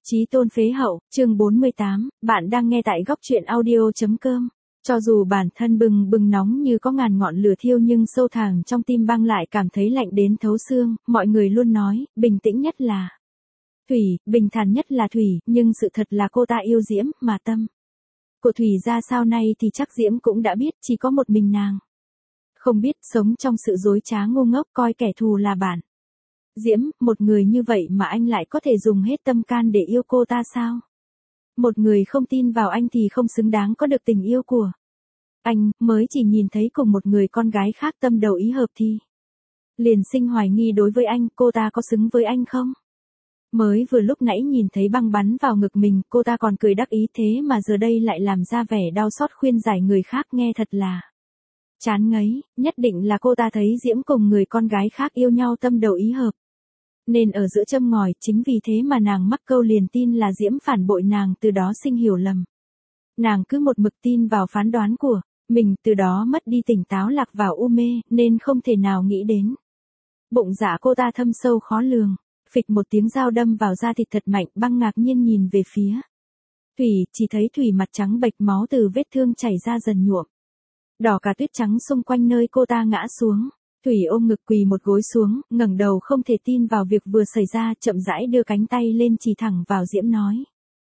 Chí tôn phế hậu, chương 48, bạn đang nghe tại góc truyện audio.com. Cho dù bản thân bừng bừng nóng như có ngàn ngọn lửa thiêu nhưng sâu thẳm trong tim băng lại cảm thấy lạnh đến thấu xương, mọi người luôn nói, bình tĩnh nhất là Thủy, bình thản nhất là Thủy, nhưng sự thật là cô ta yêu Diễm, mà tâm của Thủy ra sao nay thì chắc Diễm cũng đã biết, chỉ có một mình nàng không biết, sống trong sự dối trá ngu ngốc coi kẻ thù là bạn. Diễm, một người như vậy mà anh lại có thể dùng hết tâm can để yêu cô ta sao? Một người không tin vào anh thì không xứng đáng có được tình yêu của anh, mới chỉ nhìn thấy cùng một người con gái khác tâm đầu ý hợp thì liền sinh hoài nghi đối với anh, cô ta có xứng với anh không? Mới vừa lúc nãy nhìn thấy băng bắn vào ngực mình, cô ta còn cười đắc ý, thế mà giờ đây lại làm ra vẻ đau xót khuyên giải người khác, nghe thật là chán ngấy. Nhất định là cô ta thấy Diễm cùng người con gái khác yêu nhau tâm đầu ý hợp, nên ở giữa châm ngòi, chính vì thế mà nàng mắc câu liền tin là Diễm phản bội nàng, từ đó sinh hiểu lầm. Nàng cứ một mực tin vào phán đoán của mình, từ đó mất đi tỉnh táo, lạc vào u mê, nên không thể nào nghĩ đến bụng dạ cô ta thâm sâu khó lường. Phịch một tiếng dao đâm vào da thịt thật mạnh, băng ngạc nhiên nhìn về phía Thủy, chỉ thấy Thủy mặt trắng bệch, máu từ vết thương chảy ra dần nhuộm đỏ cả tuyết trắng xung quanh nơi cô ta ngã xuống. Thủy ôm ngực quỳ một gối xuống, ngẩng đầu không thể tin vào việc vừa xảy ra, chậm rãi đưa cánh tay lên chỉ thẳng vào Diễm nói.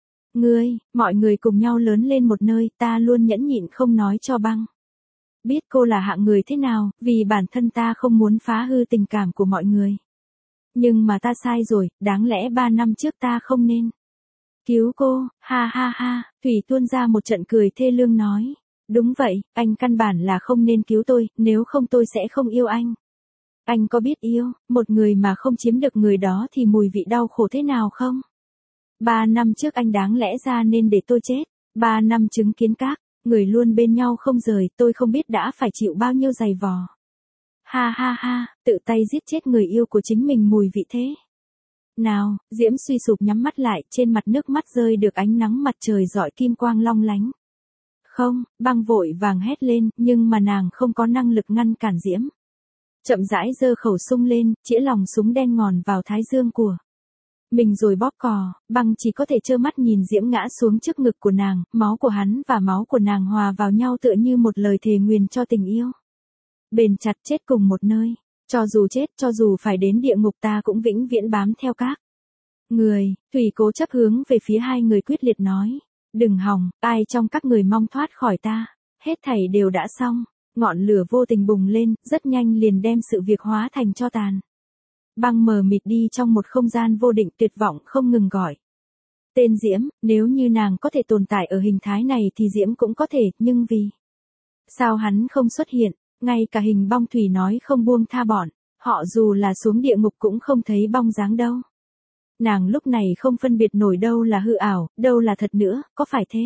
Mọi người cùng nhau lớn lên một nơi, ta luôn nhẫn nhịn không nói cho băng biết cô là hạng người thế nào, vì bản thân ta không muốn phá hư tình cảm của mọi người. Nhưng mà ta sai rồi, đáng lẽ 3 năm trước ta không nên cứu cô, ha ha ha. Thủy tuôn ra một trận cười thê lương nói. Đúng vậy, anh căn bản là không nên cứu tôi, nếu không tôi sẽ không yêu anh. Anh có biết yêu một người mà không chiếm được người đó thì mùi vị đau khổ thế nào không? 3 năm trước anh đáng lẽ ra nên để tôi chết. 3 năm chứng kiến các người luôn bên nhau không rời, tôi không biết đã phải chịu bao nhiêu giày vò. Ha ha ha, tự tay giết chết người yêu của chính mình, mùi vị thế nào? Diễm suy sụp nhắm mắt lại, trên mặt nước mắt rơi được ánh nắng mặt trời rọi kim quang long lánh. Không, băng vội vàng hét lên, nhưng mà nàng không có năng lực ngăn cản Diễm. Chậm rãi giơ khẩu súng lên, chĩa lòng súng đen ngòm vào thái dương của mình rồi bóp cò. Băng chỉ có thể trơ mắt nhìn Diễm ngã xuống trước ngực của nàng, máu của hắn và máu của nàng hòa vào nhau tựa như một lời thề nguyền cho tình yêu bền chặt, chết cùng một nơi. Cho dù chết, cho dù phải đến địa ngục, ta cũng vĩnh viễn bám theo các người. Thủy cố chấp hướng về phía hai người quyết liệt nói. Đừng hòng, ai trong các người mong thoát khỏi ta, hết thảy đều đã xong. Ngọn lửa vô tình bùng lên, rất nhanh liền đem sự việc hóa thành tro tàn. Băng mờ mịt đi trong một không gian vô định, tuyệt vọng không ngừng gọi tên Diễm. Nếu như nàng có thể tồn tại ở hình thái này thì Diễm cũng có thể, nhưng vì sao hắn không xuất hiện? Ngay cả hình bong Thủy nói không buông tha bọn họ, dù là xuống địa ngục cũng không thấy bong dáng đâu. Nàng lúc này không phân biệt nổi đâu là hư ảo, đâu là thật nữa, có phải thế?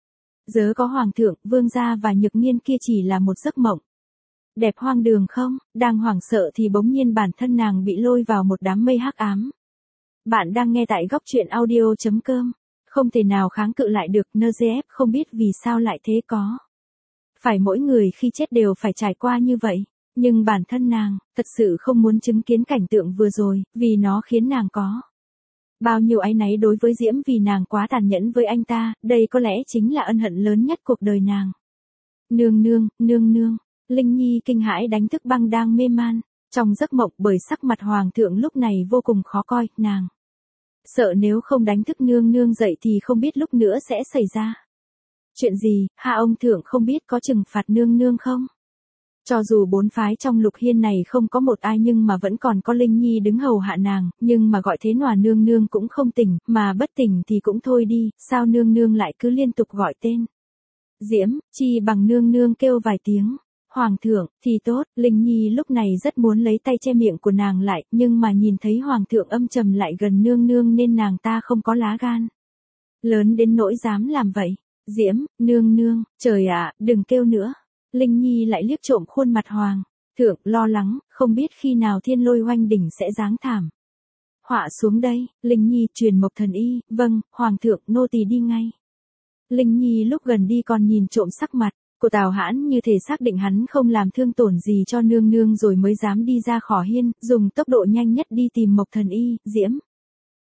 Dớ có hoàng thượng, vương gia và Nhược Nghiên kia chỉ là một giấc mộng đẹp hoang đường không? Đang hoảng sợ thì bỗng nhiên bản thân nàng bị lôi vào một đám mây hắc ám. Bạn đang nghe tại góc truyện audio.com. Không thể nào kháng cự lại được, NGF không biết vì sao lại thế, có phải mỗi người khi chết đều phải trải qua như vậy. Nhưng bản thân nàng thật sự không muốn chứng kiến cảnh tượng vừa rồi, vì nó khiến nàng có bao nhiêu áy náy đối với Diễm vì nàng quá tàn nhẫn với anh ta. Đây có lẽ chính là ân hận lớn nhất cuộc đời nàng. Nương nương. Linh Nhi kinh hãi đánh thức băng đang mê man trong giấc mộng, bởi sắc mặt hoàng thượng lúc này vô cùng khó coi. Nàng sợ nếu không đánh thức nương nương dậy thì không biết lúc nữa sẽ xảy ra chuyện gì. Hạ ông thượng không biết có trừng phạt nương nương không? Cho dù 4 phái trong Lục Hiên này không có một ai nhưng mà vẫn còn có Linh Nhi đứng hầu hạ nàng, nhưng mà gọi thế nào nương nương cũng không tỉnh, mà bất tỉnh thì cũng thôi đi, sao nương nương lại cứ liên tục gọi tên Diễm, chi bằng nương nương kêu vài tiếng hoàng thượng thì tốt. Linh Nhi lúc này rất muốn lấy tay che miệng của nàng lại, nhưng mà nhìn thấy hoàng thượng âm trầm lại gần nương nương nên nàng ta không có lá gan lớn đến nỗi dám làm vậy. Diễm, nương, trời ạ, đừng kêu nữa. Linh Nhi lại liếc trộm khuôn mặt hoàng thượng, lo lắng, không biết khi nào thiên lôi oanh đỉnh sẽ giáng thảm họa xuống đây. Linh Nhi truyền Mộc Thần Y, vâng, hoàng thượng, nô tỳ đi ngay. Linh Nhi lúc gần đi còn nhìn trộm sắc mặt của Tào Hãn, như thể xác định hắn không làm thương tổn gì cho nương nương rồi mới dám đi ra khỏi hiên, dùng tốc độ nhanh nhất đi tìm Mộc Thần Y. Diễm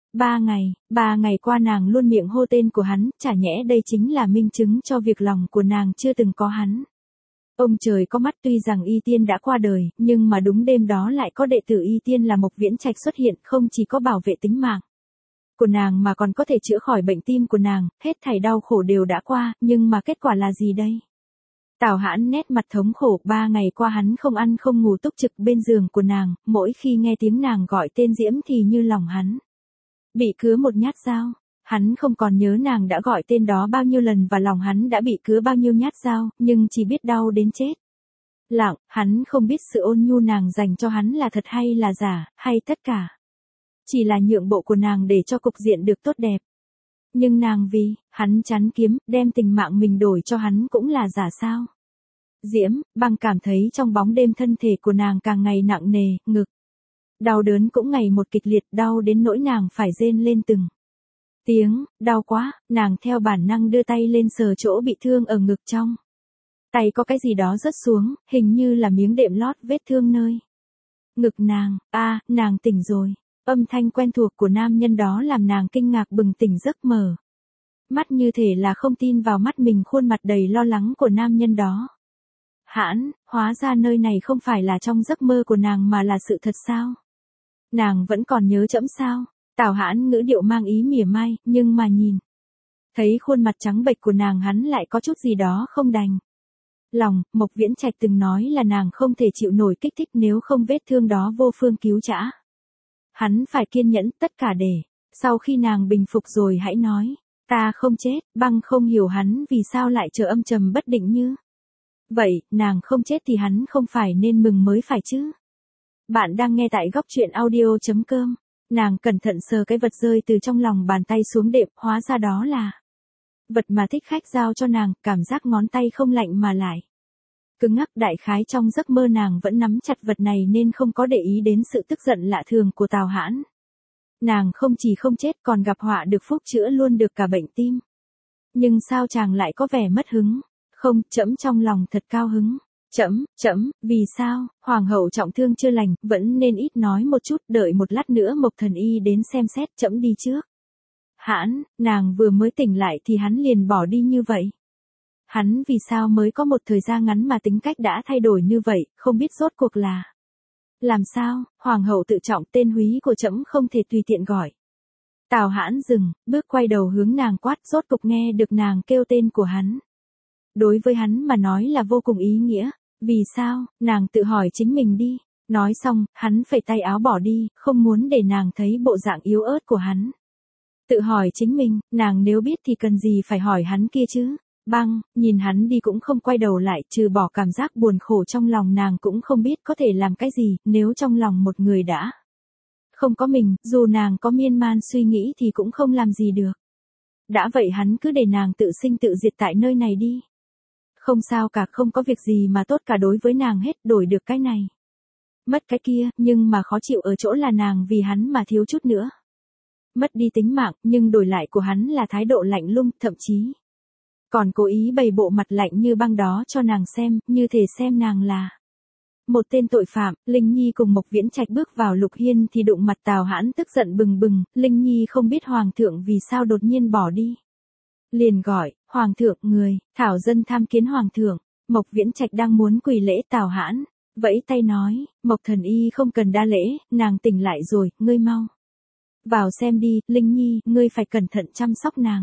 3 ngày qua nàng luôn miệng hô tên của hắn, chả nhẽ đây chính là minh chứng cho việc lòng của nàng chưa từng có hắn. Ông trời có mắt, tuy rằng Y Tiên đã qua đời, nhưng mà đúng đêm đó lại có đệ tử Y Tiên là Mộc Viễn Trạch xuất hiện, không chỉ có bảo vệ tính mạng của nàng mà còn có thể chữa khỏi bệnh tim của nàng, hết thảy đau khổ đều đã qua, nhưng mà kết quả là gì đây? Tào Hãn nét mặt thống khổ, 3 ngày qua hắn không ăn không ngủ túc trực bên giường của nàng, mỗi khi nghe tiếng nàng gọi tên Diễm thì như lòng hắn bị cứa một nhát dao. Hắn không còn nhớ nàng đã gọi tên đó bao nhiêu lần và lòng hắn đã bị cứa bao nhiêu nhát dao, nhưng chỉ biết đau đến chết. Lặng, hắn không biết sự ôn nhu nàng dành cho hắn là thật hay là giả, hay tất cả chỉ là nhượng bộ của nàng để cho cục diện được tốt đẹp. Nhưng nàng vì hắn chán kiếm, đem tình mạng mình đổi cho hắn cũng là giả sao? Diễm, Băng cảm thấy trong bóng đêm thân thể của nàng càng ngày nặng nề, ngực đau đớn cũng ngày một kịch liệt, đau đến nỗi nàng phải rên lên từng tiếng, đau quá, nàng theo bản năng đưa tay lên sờ chỗ bị thương ở ngực trong. Tay có cái gì đó rớt xuống, hình như là miếng đệm lót vết thương nơi ngực nàng. Nàng tỉnh rồi. Âm thanh quen thuộc của nam nhân đó làm nàng kinh ngạc bừng tỉnh giấc mở mắt, như thể là không tin vào mắt mình, khuôn mặt đầy lo lắng của nam nhân đó. Hãn, hóa ra nơi này không phải là trong giấc mơ của nàng mà là sự thật sao? Nàng vẫn còn nhớ trẫm sao? Tào Hãn ngữ điệu mang ý mỉa mai, nhưng mà nhìn thấy khuôn mặt trắng bệch của nàng hắn lại có chút gì đó không đành lòng. Mộc Viễn Trạch từng nói là nàng không thể chịu nổi kích thích, nếu không vết thương đó vô phương cứu chữa. Hắn phải kiên nhẫn tất cả để sau khi nàng bình phục rồi hãy nói. Ta không chết. Băng không hiểu hắn vì sao lại trở âm trầm bất định như vậy, nàng không chết thì hắn không phải nên mừng mới phải chứ. Bạn đang nghe tại góc truyện audio.com. Nàng cẩn thận sờ cái vật rơi từ trong lòng bàn tay xuống đệm, hóa ra đó là vật mà thích khách giao cho nàng, cảm giác ngón tay không lạnh mà lại cứng ngắc. Đại khái trong giấc mơ nàng vẫn nắm chặt vật này nên không có để ý đến sự tức giận lạ thường của Tào Hãn. Nàng không chỉ không chết còn gặp họa được phúc, chữa luôn được cả bệnh tim. Nhưng sao chàng lại có vẻ mất hứng? Không, trẫm trong lòng thật cao hứng. Trẫm, vì sao? Hoàng hậu trọng thương chưa lành, vẫn nên ít nói một chút, đợi một lát nữa Mộc Thần Y đến xem xét, trẫm đi trước. Hãn, nàng vừa mới tỉnh lại thì hắn liền bỏ đi như vậy. Hắn vì sao mới có một thời gian ngắn mà tính cách đã thay đổi như vậy, không biết rốt cuộc là làm sao? Hoàng hậu tự trọng, tên húy của trẫm không thể tùy tiện gọi. Tào Hãn dừng, bước quay đầu hướng nàng quát, rốt cục nghe được nàng kêu tên của hắn. Đối với hắn mà nói là vô cùng ý nghĩa. Vì sao? Nàng tự hỏi chính mình đi. Nói xong, hắn phẩy tay áo bỏ đi, không muốn để nàng thấy bộ dạng yếu ớt của hắn. Tự hỏi chính mình, nàng nếu biết thì cần gì phải hỏi hắn kia chứ. Băng, nhìn hắn đi cũng không quay đầu lại, trừ bỏ cảm giác buồn khổ trong lòng nàng cũng không biết có thể làm cái gì, nếu trong lòng một người đã không có mình, dù nàng có miên man suy nghĩ thì cũng không làm gì được. Đã vậy hắn cứ để nàng tự sinh tự diệt tại nơi này đi. Không sao cả, không có việc gì mà tốt cả đối với nàng hết, đổi được cái này mất cái kia, nhưng mà khó chịu ở chỗ là nàng vì hắn mà thiếu chút nữa mất đi tính mạng, nhưng đổi lại của hắn là thái độ lạnh lùng, thậm chí còn cố ý bày bộ mặt lạnh như băng đó cho nàng xem, như thể xem nàng là một tên tội phạm. Linh Nhi cùng Mộc Viễn Trạch bước vào Lục Hiên thì đụng mặt Tào Hãn tức giận bừng bừng. Linh Nhi không biết hoàng thượng vì sao đột nhiên bỏ đi, liền gọi, hoàng thượng, người, thảo dân tham kiến hoàng thượng. Mộc Viễn Trạch đang muốn quỳ lễ, Tào Hãn vẫy tay nói, Mộc Thần Y không cần đa lễ, nàng tỉnh lại rồi, ngươi mau vào xem đi. Linh Nhi, ngươi phải cẩn thận chăm sóc nàng.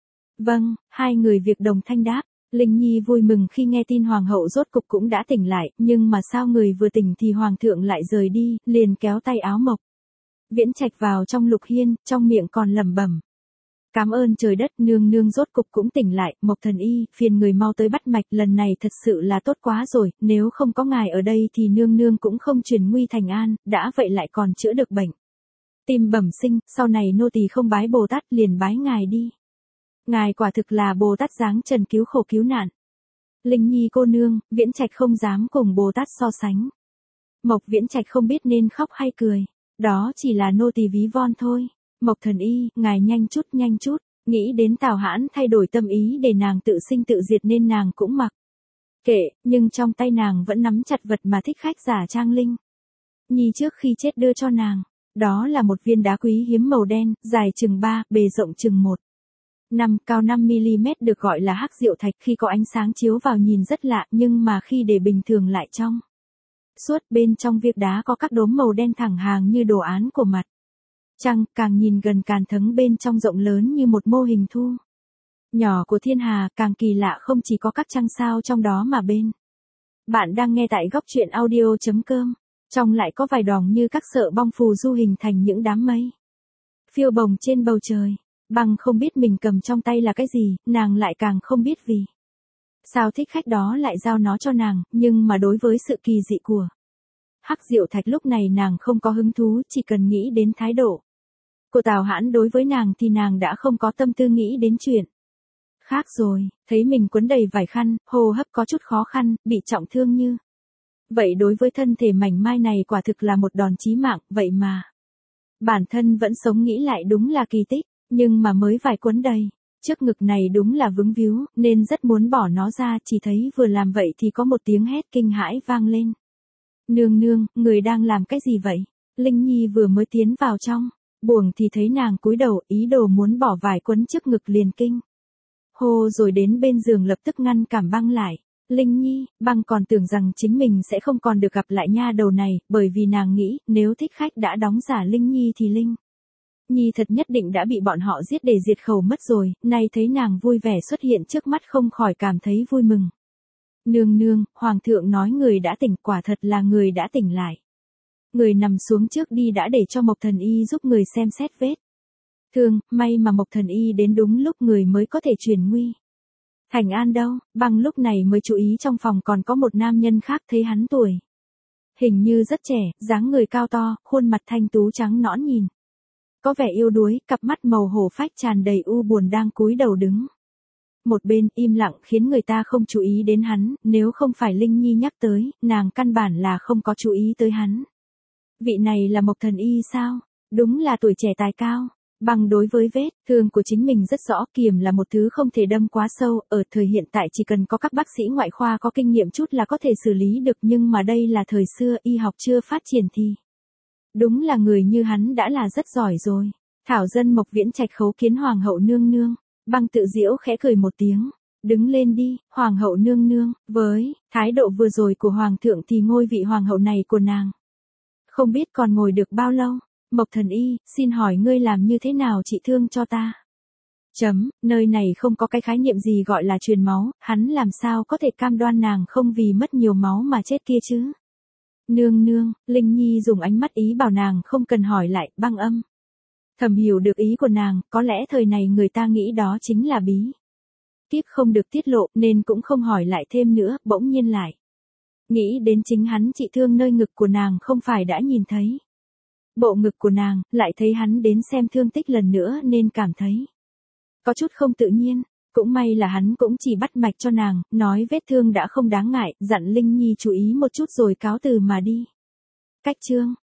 Vâng, hai người việc đồng thanh đáp. Linh Nhi vui mừng khi nghe tin hoàng hậu rốt cục cũng đã tỉnh lại, nhưng mà sao người vừa tỉnh thì hoàng thượng lại rời đi, liền kéo tay áo Mộc Viễn Trạch vào trong Lục Hiên, trong miệng còn lẩm bẩm. Cảm ơn trời đất, nương nương rốt cục cũng tỉnh lại. Mộc Thần Y, phiền người mau tới bắt mạch, lần này thật sự là tốt quá rồi, nếu không có ngài ở đây thì nương nương cũng không chuyển nguy thành an, đã vậy lại còn chữa được bệnh tim bẩm sinh, sau này nô tỳ không bái Bồ Tát liền bái ngài đi. Ngài quả thực là Bồ Tát giáng trần cứu khổ cứu nạn. Linh Nhi cô nương, Viễn Trạch không dám cùng Bồ Tát so sánh. Mộc Viễn Trạch không biết nên khóc hay cười. Đó chỉ là nô tỳ ví von thôi. Mộc Thần Y, ngài nhanh chút. Nghĩ đến Tào Hãn thay đổi tâm ý để nàng tự sinh tự diệt nên nàng cũng mặc kệ, nhưng trong tay nàng vẫn nắm chặt vật mà thích khách giả trang Linh Nhi trước khi chết đưa cho nàng. Đó là một viên đá quý hiếm màu đen, dài chừng 3, bề rộng chừng 1. 5, cao 5mm được gọi là hắc diệu thạch, khi có ánh sáng chiếu vào nhìn rất lạ nhưng mà khi để bình thường lại trong suốt. Bên trong viên đá có các đốm màu đen thẳng hàng như đồ án của mặt trăng, càng nhìn gần càng thấm bên trong rộng lớn như một mô hình thu nhỏ của thiên hà. Càng kỳ lạ không chỉ có các trăng sao trong đó mà bên bạn đang nghe tại góc truyện audio.com, trong lại có vài đòn như các sợi bong phù du hình thành những đám mây phiêu bồng trên bầu trời. Băng không biết mình cầm trong tay là cái gì, nàng lại càng không biết vì sao thích khách đó lại giao nó cho nàng, nhưng mà đối với sự kỳ dị của hắc diệu thạch lúc này nàng không có hứng thú, chỉ cần nghĩ đến thái độ của Tào Hãn đối với nàng thì nàng đã không có tâm tư nghĩ đến chuyện khác rồi. Thấy mình quấn đầy vải khăn, hô hấp có chút khó khăn, bị trọng thương như vậy đối với thân thể mảnh mai này quả thực là một đòn chí mạng, vậy mà bản thân vẫn sống, nghĩ lại đúng là kỳ tích. Nhưng mà mới vải quấn đầy trước ngực này đúng là vướng víu, nên rất muốn bỏ nó ra, chỉ thấy vừa làm vậy thì có một tiếng hét kinh hãi vang lên. Nương nương, người đang làm cái gì vậy? Linh Nhi vừa mới tiến vào trong buồng thì thấy nàng cúi đầu, ý đồ muốn bỏ vải quấn trước ngực, liền kinh hô rồi đến bên giường lập tức ngăn cản Băng lại. Linh Nhi, Băng còn tưởng rằng chính mình sẽ không còn được gặp lại nha đầu này, bởi vì nàng nghĩ nếu thích khách đã đóng giả Linh Nhi thì Linh Nhi thật nhất định đã bị bọn họ giết để diệt khẩu mất rồi. Nay thấy nàng vui vẻ xuất hiện trước mắt không khỏi cảm thấy vui mừng. Nương nương, hoàng thượng nói người đã tỉnh, quả thật là người đã tỉnh lại. Người nằm xuống trước đi đã để cho Mộc Thần Y giúp người xem xét vết thương, may mà Mộc Thần Y đến đúng lúc người mới có thể truyền nguy thành an đâu. Băng lúc này mới chú ý trong phòng còn có một nam nhân khác, thấy hắn tuổi hình như rất trẻ, dáng người cao to, khuôn mặt thanh tú trắng nõn nhìn có vẻ yếu đuối, cặp mắt màu hổ phách tràn đầy u buồn đang cúi đầu đứng một bên im lặng khiến người ta không chú ý đến hắn, nếu không phải Linh Nhi nhắc tới, nàng căn bản là không có chú ý tới hắn. Vị này là Mộc Thần Y sao? Đúng là tuổi trẻ tài cao. Băng đối với vết thương của chính mình rất rõ, kiềm là một thứ không thể đâm quá sâu, ở thời hiện tại chỉ cần có các bác sĩ ngoại khoa có kinh nghiệm chút là có thể xử lý được, nhưng mà đây là thời xưa y học chưa phát triển thì đúng là người như hắn đã là rất giỏi rồi. Thảo dân Mộc Viễn Trạch khấu kiến hoàng hậu nương nương. Băng tự giễu khẽ cười một tiếng. Đứng lên đi, hoàng hậu nương nương. Với thái độ vừa rồi của hoàng thượng thì ngôi vị hoàng hậu này của nàng không biết còn ngồi được bao lâu. Mộc Thần Y, xin hỏi ngươi làm như thế nào trị thương cho ta? Nơi này không có cái khái niệm gì gọi là truyền máu, hắn làm sao có thể cam đoan nàng không vì mất nhiều máu mà chết kia chứ? Nương nương, Linh Nhi dùng ánh mắt ý bảo nàng không cần hỏi lại. Băng âm thầm hiểu được ý của nàng, có lẽ thời này người ta nghĩ đó chính là bí kíp không được tiết lộ, nên cũng không hỏi lại thêm nữa. Bỗng nhiên lại nghĩ đến chính hắn trị thương nơi ngực của nàng, không phải đã nhìn thấy bộ ngực của nàng, lại thấy hắn đến xem thương tích lần nữa nên cảm thấy có chút không tự nhiên. Cũng may là hắn cũng chỉ bắt mạch cho nàng, nói vết thương đã không đáng ngại, dặn Linh Nhi chú ý một chút rồi cáo từ mà đi. Cách chương